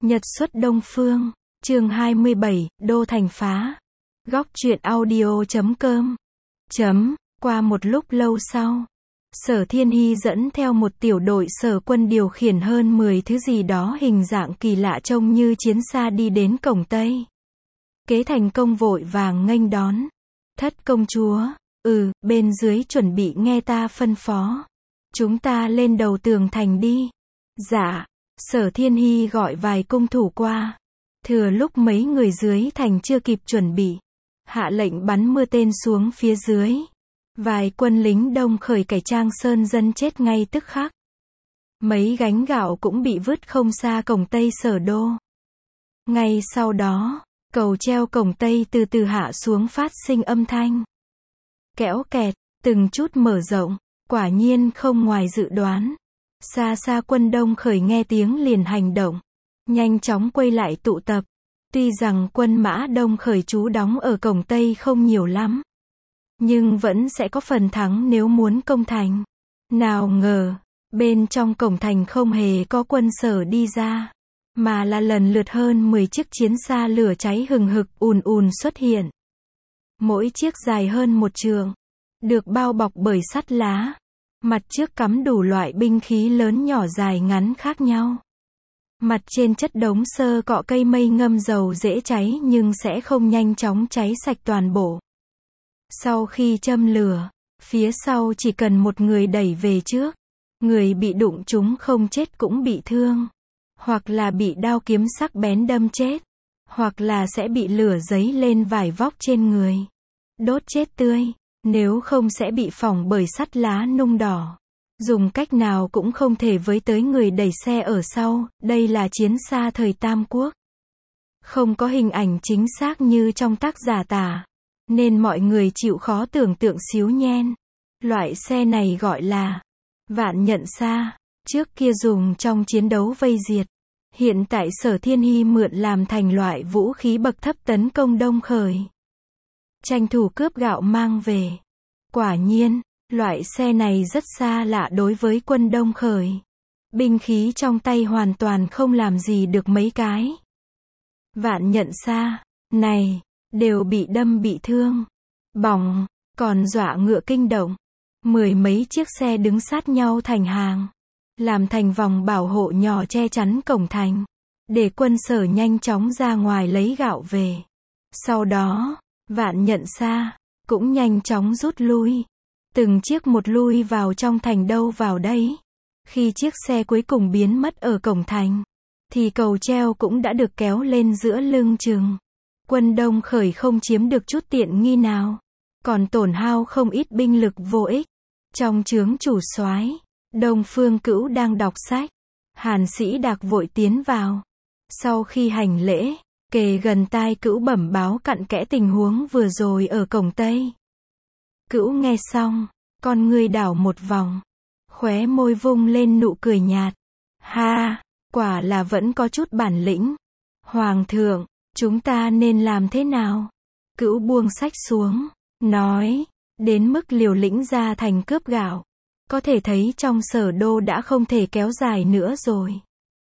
Nhật xuất Đông Phương, chương 27, Đô Thành phá. Góc truyện audio.com. Qua một lúc lâu sau, Sở Thiên Hi dẫn theo một tiểu đội sở quân điều khiển hơn 10 thứ gì đó hình dạng kỳ lạ trông như chiến xa đi đến cổng Tây. Kế Thành Công vội vàng nghênh đón. Thất công chúa, bên dưới chuẩn bị nghe ta phân phó. Chúng ta lên đầu tường thành đi. Dạ. Sở Thiên Hi gọi vài cung thủ qua. Thừa lúc mấy người dưới thành chưa kịp chuẩn bị, hạ lệnh bắn mưa tên xuống phía dưới. Vài quân lính Đông Khởi cải trang sơn dân chết ngay tức khắc. Mấy gánh gạo cũng bị vứt không xa cổng Tây Sở Đô. Ngay sau đó, cầu treo cổng Tây từ từ hạ xuống phát sinh âm thanh kéo kẹt, từng chút mở rộng. Quả nhiên không ngoài dự đoán. Xa xa quân Đông Khởi nghe tiếng liền hành động, nhanh chóng quay lại tụ tập. Tuy rằng quân mã Đông Khởi trú đóng ở cổng Tây không nhiều lắm, nhưng vẫn sẽ có phần thắng nếu muốn công thành. Nào ngờ, bên trong cổng thành không hề có quân Sở đi ra, mà là lần lượt hơn 10 chiếc chiến xa lửa cháy hừng hực ùn ùn xuất hiện. Mỗi chiếc dài hơn 1 trượng, được bao bọc bởi sắt lá. Mặt trước cắm đủ loại binh khí lớn nhỏ dài ngắn khác nhau. Mặt trên chất đống sơ cọ cây mây ngâm dầu dễ cháy nhưng sẽ không nhanh chóng cháy sạch toàn bộ. Sau khi châm lửa, phía sau chỉ cần một người đẩy về trước. Người bị đụng trúng không chết cũng bị thương. Hoặc là bị đao kiếm sắc bén đâm chết. Hoặc là sẽ bị lửa dấy lên vải vóc trên người, đốt chết tươi. Nếu không sẽ bị phỏng bởi sắt lá nung đỏ. Dùng cách nào cũng không thể với tới người đẩy xe ở sau. Đây là chiến xa thời Tam Quốc. Không có hình ảnh chính xác như trong tác giả tả, nên mọi người chịu khó tưởng tượng xíu nhen. Loại xe này gọi là vạn nhận xa. Trước kia dùng trong chiến đấu vây diệt. Hiện tại Sở Thiên Hi mượn làm thành loại vũ khí bậc thấp tấn công Đông Khởi. Tranh thủ cướp gạo mang về. Quả nhiên, loại xe này rất xa lạ đối với quân Đông Khởi. Binh khí trong tay hoàn toàn không làm gì được mấy cái. Vạn nhận xa này, đều bị đâm bị thương, bỏng, còn dọa ngựa kinh động. 10 mấy chiếc xe đứng sát nhau thành hàng, làm thành vòng bảo hộ nhỏ che chắn cổng thành, để quân Sở nhanh chóng ra ngoài lấy gạo về. Sau đó, vạn nhận xa cũng nhanh chóng rút lui. Từng chiếc một lui vào trong thành đâu vào đấy. Khi chiếc xe cuối cùng biến mất ở cổng thành, thì cầu treo cũng đã được kéo lên giữa lưng chừng. Quân Đông Khởi không chiếm được chút tiện nghi nào, còn tổn hao không ít binh lực vô ích. Trong trướng chủ soái, Đông Phương Cữu đang đọc sách. Hàn Sĩ Đạc vội tiến vào. Sau khi hành lễ, kề gần tai Cữu bẩm báo cặn kẽ tình huống vừa rồi ở cổng Tây. Cữu nghe xong, con ngươi đảo một vòng, khóe môi vung lên nụ cười nhạt. Ha, quả là vẫn có chút bản lĩnh. Hoàng thượng, chúng ta nên làm thế nào? Cữu buông sách xuống, nói, đến mức liều lĩnh ra thành cướp gạo. Có thể thấy trong Sở Đô đã không thể kéo dài nữa rồi.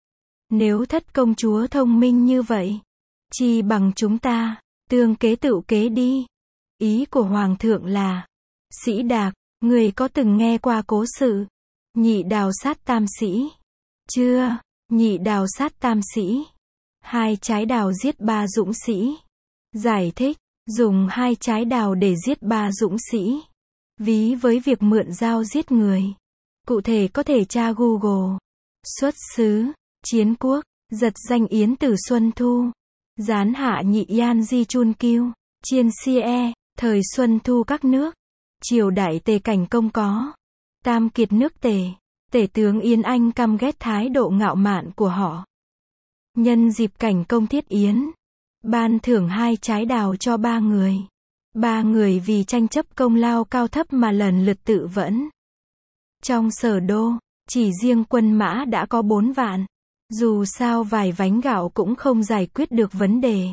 Nếu thất công chúa thông minh như vậy, chi bằng chúng ta tương kế tựu kế đi. Ý của Hoàng thượng là, Sĩ Đạc, người có từng nghe qua cố sự Nhị Đào sát Tam Sĩ chưa? Nhị Đào sát Tam Sĩ. 2 trái đào giết 3 dũng sĩ. Giải thích, dùng 2 trái đào để giết 3 dũng sĩ. Ví với việc mượn dao giết người. Cụ thể có thể tra Google. Xuất xứ, Chiến Quốc, giật danh Yến Tử Xuân Thu. Gián hạ nhị Yan Di Chun Kiêu. Chiên Sie, thời Xuân Thu các nước. Triều đại Tề Cảnh Công có Tam Kiệt nước Tề. Tể tướng Yên Anh căm ghét thái độ ngạo mạn của họ. Nhân dịp Cảnh Công thiết yến, ban thưởng 2 trái đào cho 3 người. 3 người vì tranh chấp công lao cao thấp mà lần lượt tự vẫn. Trong Sở Đô, chỉ riêng quân mã đã có 4 vạn. Dù sao vài vánh gạo cũng không giải quyết được vấn đề.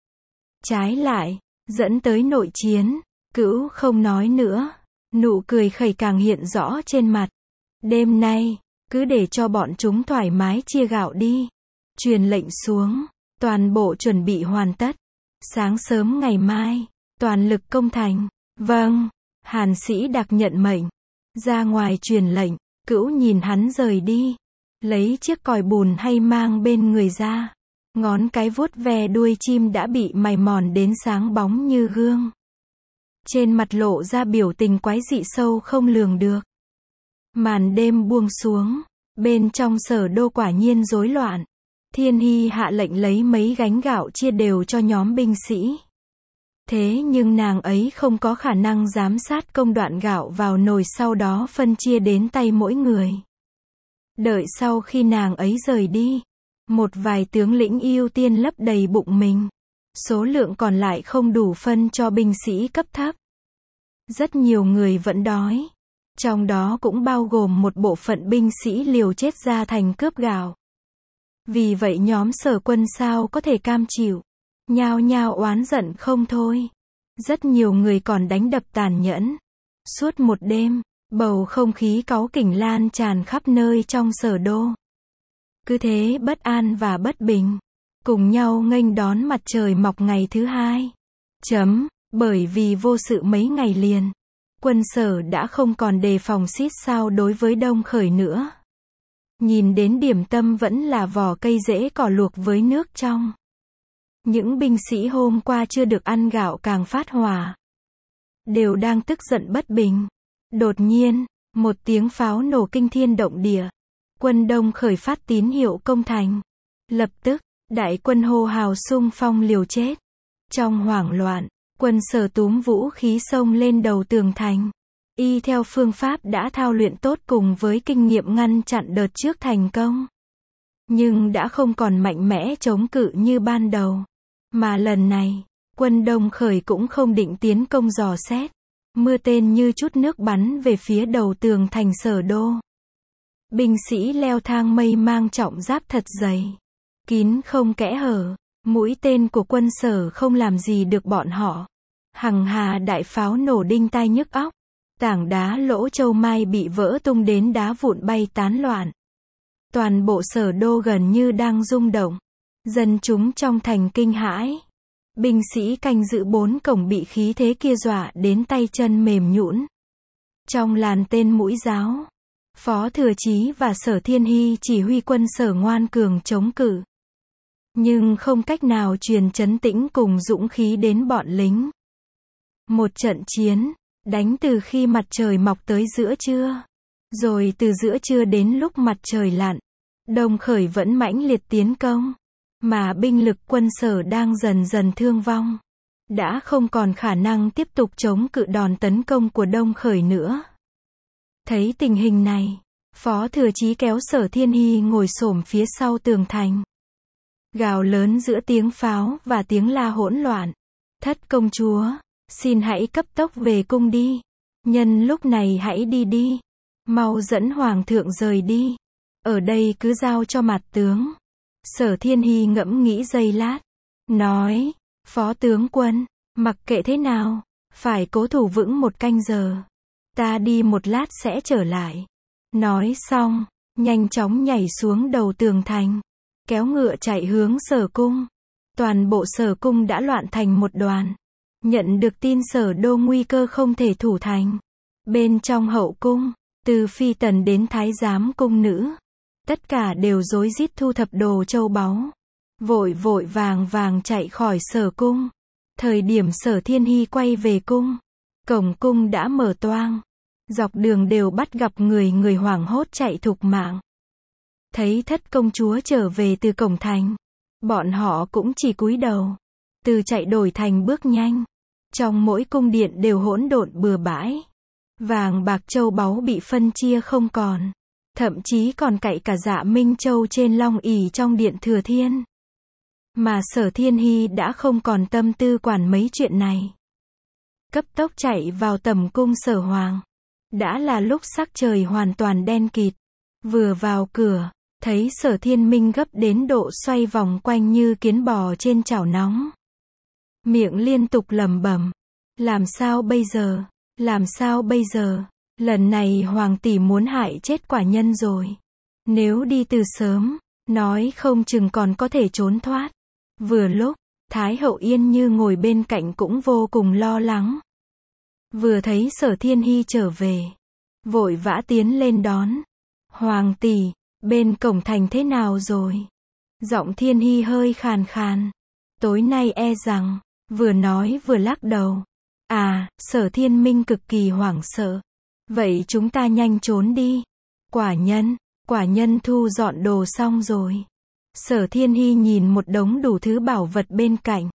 Trái lại, dẫn tới nội chiến. Cữu không nói nữa, nụ cười khẩy càng hiện rõ trên mặt. Đêm nay, cứ để cho bọn chúng thoải mái chia gạo đi. truyền lệnh xuống, toàn bộ chuẩn bị hoàn tất. Sáng sớm ngày mai, toàn lực công thành. Vâng, Hàn Sĩ Đặc nhận mệnh, ra ngoài truyền lệnh. Cữu nhìn hắn rời đi, lấy chiếc còi bùn hay mang bên người ra, ngón cái vuốt ve đuôi chim đã bị mài mòn đến sáng bóng như gương. Trên mặt lộ ra biểu tình quái dị sâu không lường được. Màn đêm buông xuống, bên trong Sở Đô quả nhiên rối loạn. Thiên Hy hạ lệnh lấy mấy gánh gạo chia đều cho nhóm binh sĩ. Thế nhưng nàng ấy không có khả năng giám sát công đoạn gạo vào nồi sau đó phân chia đến tay mỗi người. Đợi sau khi nàng ấy rời đi, một vài tướng lĩnh ưu tiên lấp đầy bụng mình. Số lượng còn lại không đủ phân cho binh sĩ cấp thấp. Rất nhiều người vẫn đói. Trong đó cũng bao gồm một bộ phận binh sĩ liều chết ra thành cướp gạo. Vì vậy nhóm Sở Quân sao có thể cam chịu. Nhao nhao oán giận không thôi. Rất nhiều người còn đánh đập tàn nhẫn. Suốt một đêm, bầu không khí cáu kỉnh lan tràn khắp nơi trong Sở Đô. Cứ thế bất an và bất bình, cùng nhau nghênh đón mặt trời mọc ngày thứ hai. Bởi vì vô sự mấy ngày liền, quân Sở đã không còn đề phòng xít sao đối với Đông Khởi nữa. Nhìn đến điểm tâm vẫn là vỏ cây rễ cỏ luộc với nước trong. Những binh sĩ hôm qua chưa được ăn gạo càng phát hỏa. Đều đang tức giận bất bình. Đột nhiên, một tiếng pháo nổ kinh thiên động địa. Quân Đông Khởi phát tín hiệu công thành. Lập tức, đại quân hô hào xung phong liều chết. Trong hoảng loạn, quân Sở túm vũ khí xông lên đầu tường thành. Y theo phương pháp đã thao luyện tốt cùng với kinh nghiệm ngăn chặn đợt trước thành công. Nhưng đã không còn mạnh mẽ chống cự như ban đầu. Mà lần này, quân Đông Khởi cũng không định tiến công dò xét. Mưa tên như chút nước bắn về phía đầu tường thành Sở Đô. Binh sĩ leo thang mây mang trọng giáp thật dày, kín không kẽ hở. Mũi tên của quân Sở không làm gì được bọn họ. Hằng hà đại pháo nổ đinh tai nhức óc. Tảng đá Lỗ Châu Mai bị vỡ tung đến đá vụn bay tán loạn. Toàn bộ Sở Đô gần như đang rung động. Dân chúng trong thành kinh hãi. Binh sĩ canh giữ 4 cổng bị khí thế kia dọa đến tay chân mềm nhũn. Trong làn tên mũi giáo, Phó Thừa Chí và Sở Thiên Hy chỉ huy quân Sở ngoan cường chống cự. Nhưng không cách nào truyền trấn tĩnh cùng dũng khí đến bọn lính. Một trận chiến, đánh từ khi mặt trời mọc tới giữa trưa. Rồi từ giữa trưa đến lúc mặt trời lặn, Đông Khởi vẫn mãnh liệt tiến công. Mà binh lực quân Sở đang dần dần thương vong. Đã không còn khả năng tiếp tục chống cự đòn tấn công của Đông Khởi nữa. Thấy tình hình này, Phó Thừa Chí kéo Sở Thiên Hy ngồi xổm phía sau tường thành. Gào lớn giữa tiếng pháo và tiếng la hỗn loạn. Thất công chúa, xin hãy cấp tốc về cung đi. Nhân lúc này hãy đi đi. Mau dẫn hoàng thượng rời đi. Ở đây cứ giao cho mặt tướng. Sở Thiên Hy ngẫm nghĩ giây lát. Nói, Phó tướng quân, mặc kệ thế nào, phải cố thủ vững 1 canh giờ. Ta đi 1 lát sẽ trở lại. Nói xong, nhanh chóng nhảy xuống đầu tường thành. Kéo ngựa chạy hướng Sở cung. Toàn bộ Sở cung đã loạn thành một đoàn. Nhận được tin Sở Đô nguy cơ không thể thủ thành. Bên trong hậu cung, từ phi tần đến thái giám cung nữ, tất cả đều rối rít thu thập đồ châu báu. Vội vội vàng vàng chạy khỏi Sở cung. Thời điểm Sở Thiên Hy quay về cung, cổng cung đã mở toang. Dọc đường đều bắt gặp người hoảng hốt chạy thục mạng. Thấy thất công chúa trở về từ cổng thành, bọn họ cũng chỉ cúi đầu. Từ chạy đổi thành bước nhanh. Trong mỗi cung điện đều hỗn độn bừa bãi. Vàng bạc châu báu bị phân chia không còn. Thậm chí còn cậy cả Dạ Minh Châu trên long ỷ trong điện Thừa Thiên. Mà Sở Thiên Hy đã không còn tâm tư quản mấy chuyện này. Cấp tốc chạy vào tầm cung Sở Hoàng. Đã là lúc sắc trời hoàn toàn đen kịt. Vừa vào cửa, thấy Sở Thiên Minh gấp đến độ xoay vòng quanh như kiến bò trên chảo nóng. Miệng liên tục lẩm bẩm. Làm sao bây giờ? Làm sao bây giờ? Lần này Hoàng tỷ muốn hại chết quả nhân rồi. Nếu đi từ sớm, nói không chừng còn có thể trốn thoát. Vừa lúc, Thái hậu Yên Như ngồi bên cạnh cũng vô cùng lo lắng. Vừa thấy Sở Thiên Hy trở về, vội vã tiến lên đón. Hoàng tỷ, bên cổng thành thế nào rồi? Giọng Thiên Hy hơi khàn khàn. Tối nay e rằng, vừa nói vừa lắc đầu. À, Sở Thiên Minh cực kỳ hoảng sợ. Vậy chúng ta nhanh trốn đi. Quả nhân thu dọn đồ xong rồi. Sở Thiên Hy nhìn một đống đủ thứ bảo vật bên cạnh.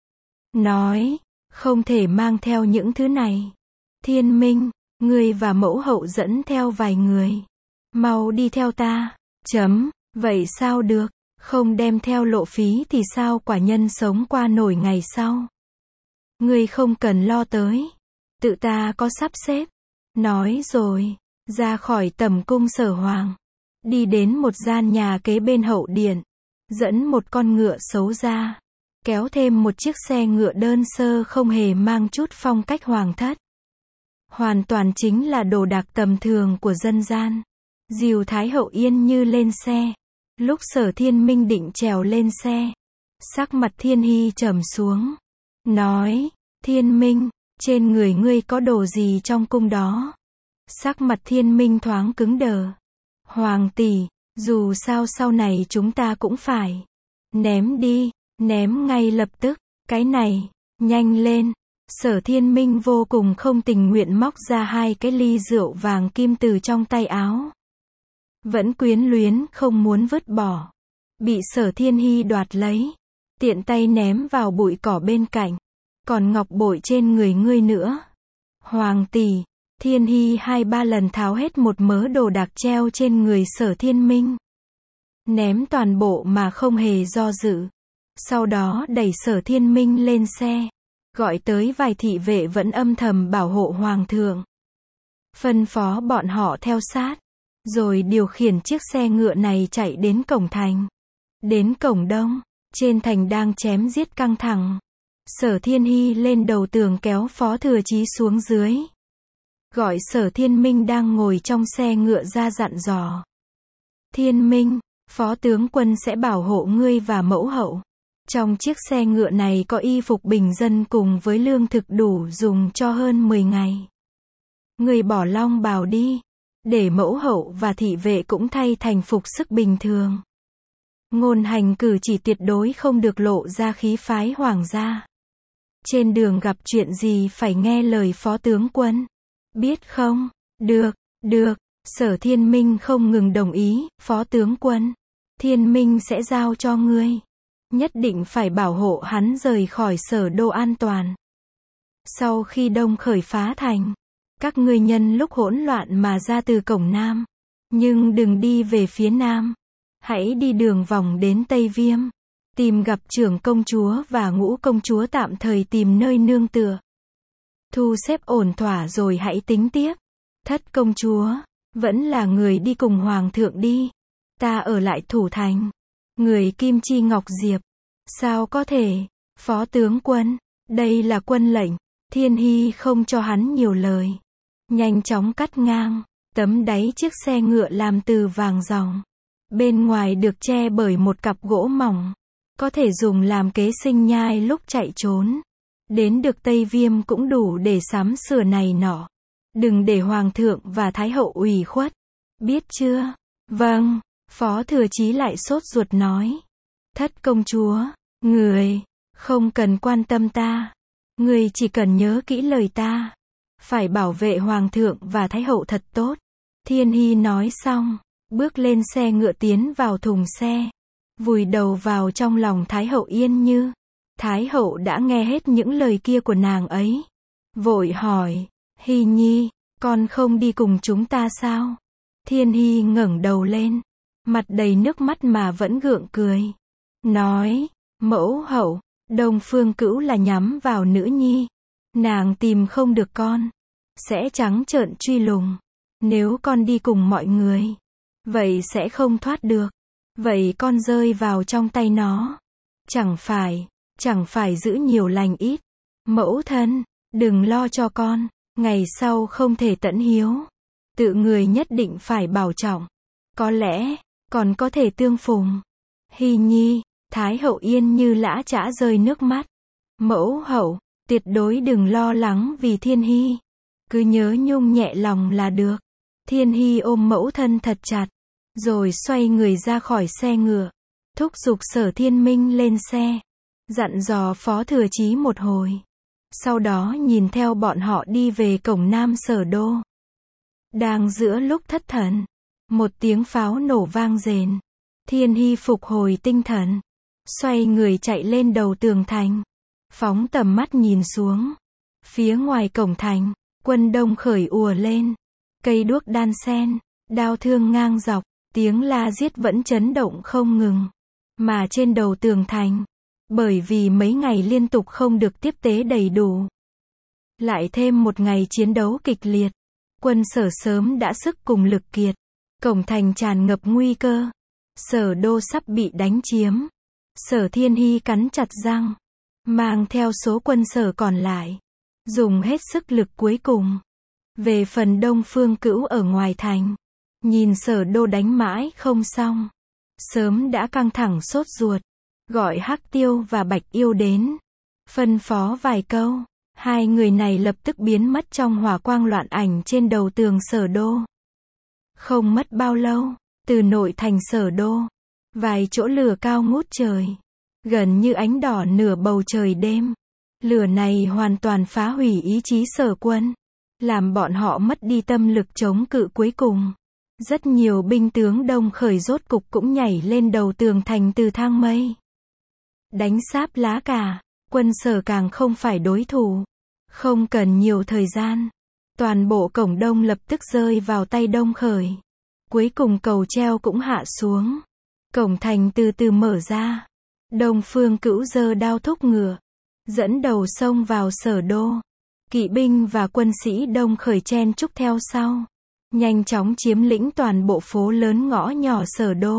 Nói, không thể mang theo những thứ này. Thiên Minh, ngươi và mẫu hậu dẫn theo vài người. Mau đi theo ta. Vậy sao được, không đem theo lộ phí thì sao quả nhân sống qua nổi ngày sau. Ngươi không cần lo tới. Tự ta có sắp xếp. Nói rồi, ra khỏi tầm cung Sở Hoàng. Đi đến một gian nhà kế bên hậu điện. Dẫn một con ngựa xấu ra. Kéo thêm một chiếc xe ngựa đơn sơ không hề mang chút phong cách hoàng thất. Hoàn toàn chính là đồ đạc tầm thường của dân gian. Dìu Thái hậu Yên Như lên xe. Lúc Sở Thiên Minh định trèo lên xe, sắc mặt Thiên Hy trầm xuống. Nói, Thiên Minh, trên người ngươi có đồ gì trong cung đó? Sắc mặt Thiên Minh thoáng cứng đờ. Hoàng tỷ, dù sao sau này chúng ta cũng phải ném đi, ném ngay lập tức. Cái này, nhanh lên. Sở Thiên Minh vô cùng không tình nguyện móc ra 2 cái ly rượu vàng kim từ trong tay áo. Vẫn quyến luyến không muốn vứt bỏ. Bị Sở Thiên Hy đoạt lấy. Tiện tay ném vào bụi cỏ bên cạnh. Còn ngọc bội trên người ngươi nữa. Hoàng tỷ, Thiên Hy 2-3 lần tháo hết một mớ đồ đạc treo trên người Sở Thiên Minh. Ném toàn bộ mà không hề do dự. Sau đó đẩy Sở Thiên Minh lên xe. Gọi tới vài thị vệ vẫn âm thầm bảo hộ hoàng thượng. Phân phó bọn họ theo sát. Rồi điều khiển chiếc xe ngựa này chạy đến cổng thành. Đến cổng đông, trên thành đang chém giết căng thẳng. Sở Thiên Hy lên đầu tường kéo Phó Thừa Chí xuống dưới. Gọi Sở Thiên Minh đang ngồi trong xe ngựa ra dặn dò. Thiên Minh, Phó tướng quân sẽ bảo hộ ngươi và mẫu hậu. Trong chiếc xe ngựa này có y phục bình dân cùng với lương thực đủ dùng cho hơn 10 ngày. Ngươi bỏ long bào đi. Để mẫu hậu và thị vệ cũng thay thành phục sức bình thường. Ngôn hành cử chỉ tuyệt đối không được lộ ra khí phái hoàng gia. Trên đường gặp chuyện gì phải nghe lời phó tướng quân. Biết không? Được. Sở Thiên Minh không ngừng đồng ý. Phó tướng quân, Thiên Minh sẽ giao cho ngươi. Nhất định phải bảo hộ hắn rời khỏi Sở Đô an toàn. Sau khi Đông khởi phá thành, các ngươi nhân lúc hỗn loạn mà ra từ cổng Nam. Nhưng đừng đi về phía Nam. Hãy đi đường vòng đến Tây Viêm. Tìm gặp trưởng công chúa và ngũ công chúa tạm thời tìm nơi nương tựa. Thu xếp ổn thỏa rồi hãy tính tiếp. Thất công chúa, vẫn là người đi cùng hoàng thượng đi. Ta ở lại thủ thành. Người Kim Chi Ngọc Diệp. Sao có thể? Phó tướng quân, đây là quân lệnh. Thiên Hy không cho hắn nhiều lời. Nhanh chóng cắt ngang. Tấm đáy chiếc xe ngựa làm từ vàng ròng. Bên ngoài được che bởi một cặp gỗ mỏng. Có thể dùng làm kế sinh nhai lúc chạy trốn. Đến được Tây Viêm cũng đủ để sắm sửa này nọ. Đừng để hoàng thượng và thái hậu ủy khuất. Biết chưa? Vâng. Phó Thừa Chí lại sốt ruột nói. Thất công chúa, người không cần quan tâm ta. Người chỉ cần nhớ kỹ lời ta. Phải bảo vệ hoàng thượng và thái hậu thật tốt. Thiên Hy nói xong, bước lên xe ngựa tiến vào thùng xe. Vùi đầu vào trong lòng Thái hậu Yên Như. Thái hậu đã nghe hết những lời kia của nàng ấy. Vội hỏi, Hy Nhi, con không đi cùng chúng ta sao? Thiên Hy ngẩng đầu lên, mặt đầy nước mắt mà vẫn gượng cười. Nói, mẫu hậu, Đông Phương Cữu là nhắm vào nữ nhi. Nàng tìm không được con, sẽ trắng trợn truy lùng. Nếu con đi cùng mọi người, vậy sẽ không thoát được. Vậy con rơi vào trong tay nó. Chẳng phải giữ nhiều lành ít. Mẫu thân, đừng lo cho con. Ngày sau không thể tẫn hiếu. Tự người nhất định phải bảo trọng. Có lẽ, còn có thể tương phùng. Hy nhi, Thái hậu yên như lã chã rơi nước mắt. Mẫu hậu, tuyệt đối đừng lo lắng vì Thiên Hy. Cứ nhớ nhung nhẹ lòng là được. Thiên Hy ôm mẫu thân thật chặt, rồi xoay người ra khỏi xe ngựa, thúc giục Sở Thiên Minh lên xe, dặn dò Phó Thừa Chí một hồi. Sau đó nhìn theo bọn họ đi về cổng Nam Sở Đô. Đang giữa lúc thất thần, một tiếng pháo nổ vang rền. Thiên Hy phục hồi tinh thần, xoay người chạy lên đầu tường thành, phóng tầm mắt nhìn xuống. Phía ngoài cổng thành, quân đông khởi ùa lên, cây đuốc đan sen, đao thương ngang dọc, tiếng la giết vẫn chấn động không ngừng. Mà trên đầu tường thành, bởi vì mấy ngày liên tục không được tiếp tế đầy đủ, lại thêm một ngày chiến đấu kịch liệt, quân Sở sớm đã sức cùng lực kiệt. Cổng thành tràn ngập nguy cơ. Sở Đô sắp bị đánh chiếm. Sở Thiên Hy cắn chặt răng, mang theo số quân Sở còn lại, dùng hết sức lực cuối cùng. Về phần Đông Phương Cữu ở ngoài thành, nhìn Sở Đô đánh mãi không xong, sớm đã căng thẳng sốt ruột, gọi Hắc Tiêu và Bạch Yêu đến, phân phó vài câu. Hai người này lập tức biến mất trong hỏa quang loạn ảnh trên đầu tường Sở Đô. Không mất bao lâu, từ nội thành Sở Đô, vài chỗ lửa cao ngút trời, gần như ánh đỏ nửa bầu trời đêm. Lửa này hoàn toàn phá hủy ý chí Sở quân, làm bọn họ mất đi tâm lực chống cự cuối cùng. Rất nhiều binh tướng đông khởi rốt cục cũng nhảy lên đầu tường thành từ thang mây. Đánh sáp lá cả, quân Sở càng không phải đối thủ. Không cần nhiều thời gian, toàn bộ cổng đông lập tức rơi vào tay đông khởi. Cuối cùng cầu treo cũng hạ xuống. Cổng thành từ từ mở ra. Đông Phương Cữu giơ đao thúc ngựa, dẫn đầu xông vào Sở Đô. Kỵ binh và quân sĩ đông khởi chen chúc theo sau, nhanh chóng chiếm lĩnh toàn bộ phố lớn ngõ nhỏ Sở Đô.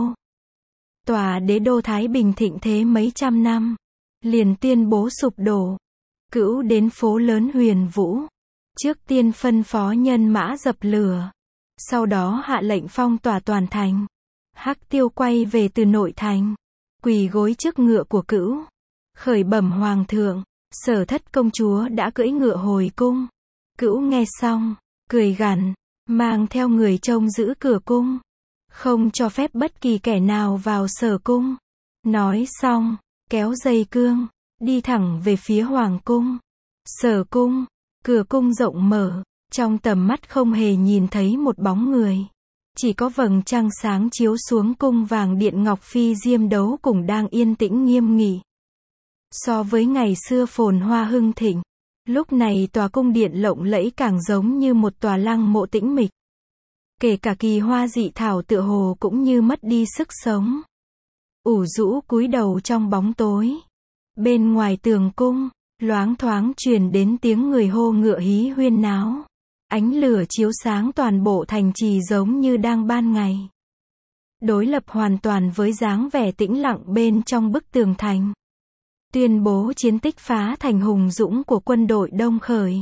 Tòa đế đô Thái Bình thịnh thế mấy trăm năm, liền tuyên bố sụp đổ. Cữu đến phố lớn Huyền Vũ, trước tiên phân phó nhân mã dập lửa, sau đó hạ lệnh phong tỏa toàn thành. Hắc Tiêu quay về từ nội thành, quỳ gối trước ngựa của Cữu, khởi bẩm hoàng thượng, Sở Thất công chúa đã cưỡi ngựa hồi cung. Cữu nghe xong, cười gằn, mang theo người trông giữ cửa cung, không cho phép bất kỳ kẻ nào vào Sở cung. Nói xong, kéo dây cương, đi thẳng về phía hoàng cung. Sở cung, cửa cung rộng mở, trong tầm mắt không hề nhìn thấy một bóng người. Chỉ có vầng trăng sáng chiếu xuống cung vàng điện ngọc phi diêm đấu cùng đang yên tĩnh nghiêm nghị. So với ngày xưa phồn hoa hưng thịnh, lúc này tòa cung điện lộng lẫy càng giống như một tòa lăng mộ tĩnh mịch. Kể cả kỳ hoa dị thảo tựa hồ cũng như mất đi sức sống, ủ rũ cúi đầu trong bóng tối. Bên ngoài tường cung, loáng thoáng truyền đến tiếng người hô ngựa hí huyên náo. Ánh lửa chiếu sáng toàn bộ thành trì giống như đang ban ngày. Đối lập hoàn toàn với dáng vẻ tĩnh lặng bên trong bức tường thành. Tuyên bố chiến tích phá thành hùng dũng của quân đội đông khởi.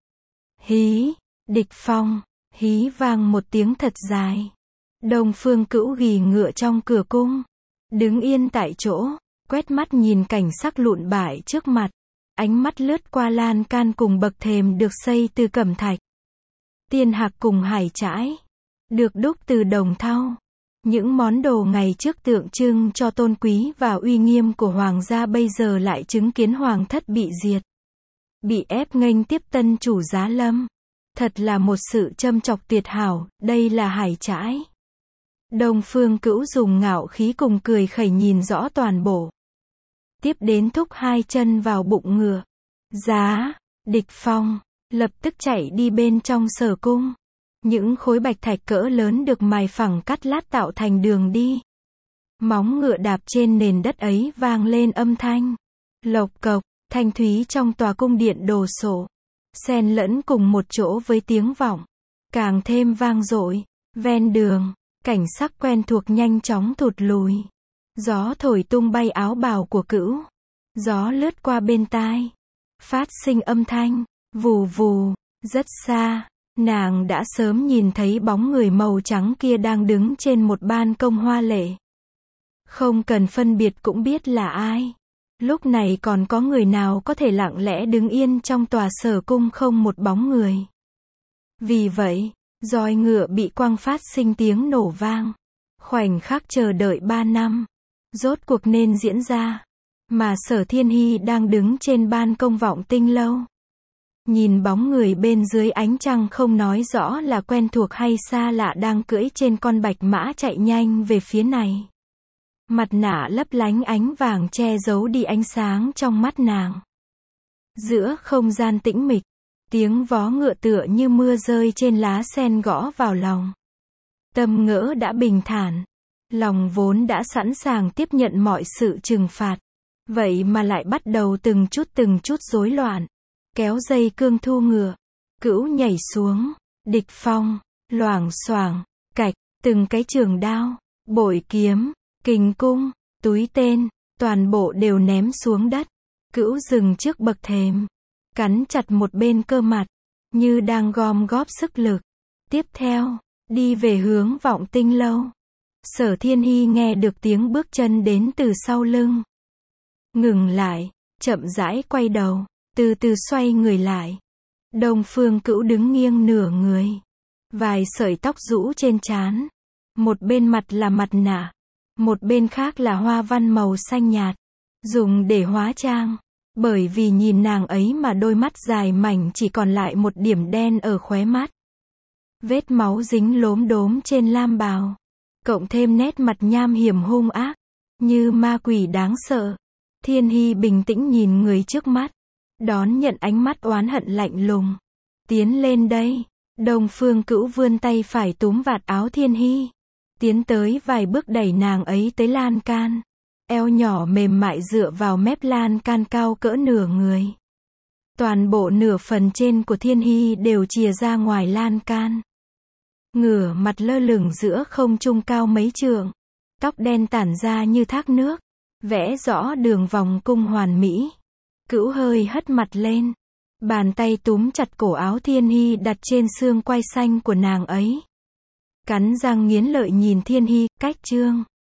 Hí, địch phong, hí vang một tiếng thật dài. Đông Phương Cữu ghì ngựa trong cửa cung, đứng yên tại chỗ, quét mắt nhìn cảnh sắc lụn bại trước mặt. Ánh mắt lướt qua lan can cùng bậc thềm được xây từ cẩm thạch, tiên hạc cùng hải trãi, được đúc từ đồng thau. Những món đồ ngày trước tượng trưng cho tôn quý và uy nghiêm của hoàng gia bây giờ lại chứng kiến hoàng thất bị diệt, bị ép nghênh tiếp tân chủ giá lâm. Thật là một sự châm chọc tuyệt hảo, đây là hải trãi. Đông Phương Cữu dùng ngạo khí cùng cười khẩy nhìn rõ toàn bộ. Tiếp đến thúc hai chân vào bụng ngựa. Giá, địch phong, lập tức chạy đi bên trong Sở cung. Những khối bạch thạch cỡ lớn được mài phẳng cắt lát tạo thành đường đi. Móng ngựa đạp trên nền đất ấy vang lên âm thanh lộc cộc, thanh thúy trong tòa cung điện đồ sộ, xen lẫn cùng một chỗ với tiếng vọng, càng thêm vang dội. Ven đường, cảnh sắc quen thuộc nhanh chóng thụt lùi. Gió thổi tung bay áo bào của Cữu. Gió lướt qua bên tai, phát sinh âm thanh vù vù, rất xa. Nàng đã sớm nhìn thấy bóng người màu trắng kia đang đứng trên một ban công hoa lệ. Không cần phân biệt cũng biết là ai. Lúc này còn có người nào có thể lặng lẽ đứng yên trong tòa sở cung không một bóng người. Vì vậy, roi ngựa bị quăng phát sinh tiếng nổ vang. Khoảnh khắc chờ đợi 3 năm. Rốt cuộc nên diễn ra. Mà Sở Thiên Hi đang đứng trên ban công Vọng Tinh Lâu. Nhìn bóng người bên dưới ánh trăng không nói rõ là quen thuộc hay xa lạ đang cưỡi trên con bạch mã chạy nhanh về phía này. Mặt nạ lấp lánh ánh vàng che giấu đi ánh sáng trong mắt nàng. Giữa không gian tĩnh mịch, tiếng vó ngựa tựa như mưa rơi trên lá sen gõ vào lòng. Tâm ngỡ đã bình thản, lòng vốn đã sẵn sàng tiếp nhận mọi sự trừng phạt. Vậy mà lại bắt đầu từng chút rối loạn. Kéo dây cương thu ngựa, cữu nhảy xuống, địch phong, loảng xoảng, cạch, từng cái trường đao, bội kiếm, kình cung, túi tên, toàn bộ đều ném xuống đất. Cữu dừng trước bậc thềm, cắn chặt một bên cơ mặt, như đang gom góp sức lực. Tiếp theo, đi về hướng Vọng Tinh Lâu. Sở Thiên Hi nghe được tiếng bước chân đến từ sau lưng. Ngừng lại, chậm rãi quay đầu, từ từ xoay người lại. Đông Phương Cữu đứng nghiêng nửa người. Vài sợi tóc rũ trên trán. Một bên mặt là mặt nạ. Một bên khác là hoa văn màu xanh nhạt. Dùng để hóa trang. Bởi vì nhìn nàng ấy mà đôi mắt dài mảnh chỉ còn lại một điểm đen ở khóe mắt. Vết máu dính lốm đốm trên lam bào. Cộng thêm nét mặt nham hiểm hung ác. Như ma quỷ đáng sợ. Thiên Hi bình tĩnh nhìn người trước mắt. Đón nhận ánh mắt oán hận lạnh lùng. Tiến lên đây. Đông Phương Cữu vươn tay phải túm vạt áo Thiên Hi. Tiến tới vài bước đẩy nàng ấy tới lan can. Eo nhỏ mềm mại dựa vào mép lan can cao cỡ nửa người. Toàn bộ nửa phần trên của Thiên Hi đều chìa ra ngoài lan can. Ngửa mặt lơ lửng giữa không trung cao mấy trượng. Tóc đen tản ra như thác nước. Vẽ rõ đường vòng cung hoàn mỹ. Cữu hơi hất mặt lên. Bàn tay túm chặt cổ áo Thiên Hi đặt trên xương quai xanh của nàng ấy. Cắn răng nghiến lợi nhìn Thiên Hi, cách chương.